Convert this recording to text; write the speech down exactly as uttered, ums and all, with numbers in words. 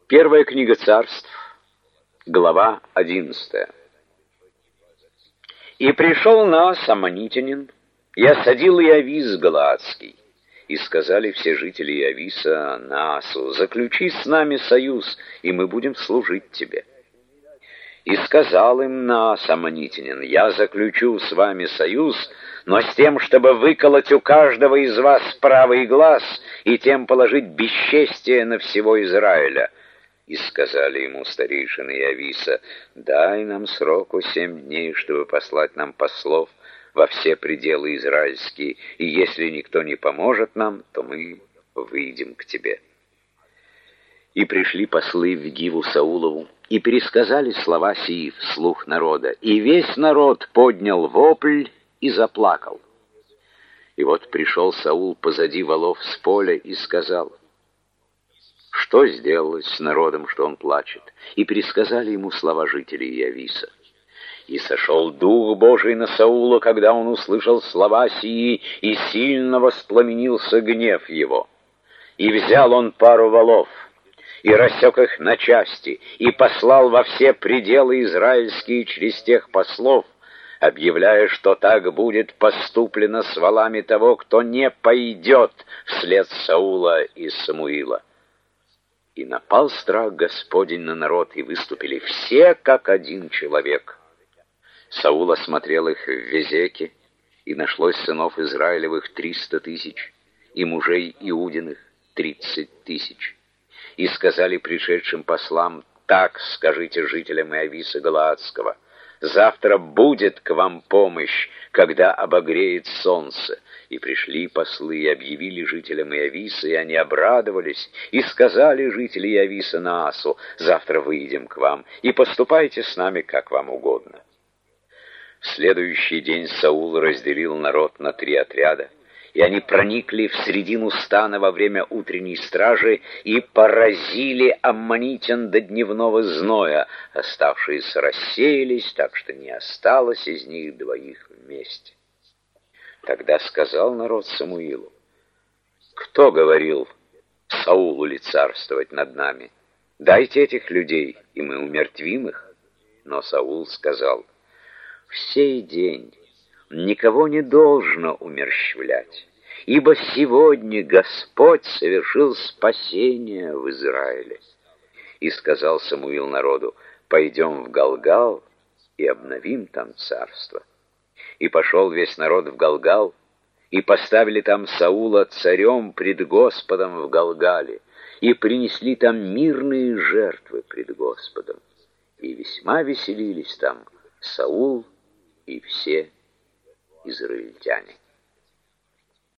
Первая книга Царств, глава одиннадцатая. «И пришел Наас, аммонитянин, и осадил Иавис Галаадский. И сказали все жители Иависа Наасу: заключи с нами союз, и мы будем служить тебе. И сказал им Наас, аммонитянин: я заключу с вами союз, но с тем, чтобы выколоть у каждого из вас правый глаз и тем положить бесчестие на всего Израиля. И сказали ему старейшины Иависа: дай нам сроку семь дней, чтобы послать нам послов во все пределы израильские, и если никто не поможет нам, то мы выйдем к тебе. И пришли послы в Гиву Саулову, и пересказали слова сии вслух народа, и весь народ поднял вопль и заплакал. И вот пришел Саул позади волов с поля и сказал: что сделалось с народом, что он плачет? И пересказали ему слова жителей Иависа. И сошел Дух Божий на Саула, когда он услышал слова сии, и сильно воспламенился гнев его. И взял он пару волов, и рассек их на части, и послал во все пределы израильские через тех послов, объявляя, что так будет поступлено с волами того, кто не пойдет вслед Саула и Самуила. И напал страх Господень на народ, и выступили все, как один человек. Саул осмотрел их в Везеке, и нашлось сынов Израилевых триста тысяч, и мужей Иудиных тридцать тысяч. И сказали пришедшим послам: так скажите жителям Иависа Галаадского: завтра будет к вам помощь, когда обогреет солнце. И пришли послы и объявили жителям Иависа, и они обрадовались, и сказали жители Иависа Наасу: завтра выйдем к вам, и поступайте с нами, как вам угодно. В следующий день Саул разделил народ на три отряда, и они проникли в средину стана во время утренней стражи и поразили аммонитян до дневного зноя. Оставшиеся рассеялись, так что не осталось из них двоих вместе. Тогда сказал народ Самуилу: кто говорил Саулу ли царствовать над нами? Дайте этих людей, и мы умертвим их. Но Саул сказал: в сей день никого не должно умерщвлять, ибо сегодня Господь совершил спасение в Израиле. И сказал Самуил народу: пойдем в Галгал и обновим там царство. И пошел весь народ в Галгал, и поставили там Саула царем пред Господом в Галгале, и принесли там мирные жертвы пред Господом. И весьма веселились там Саул и все израильтяне.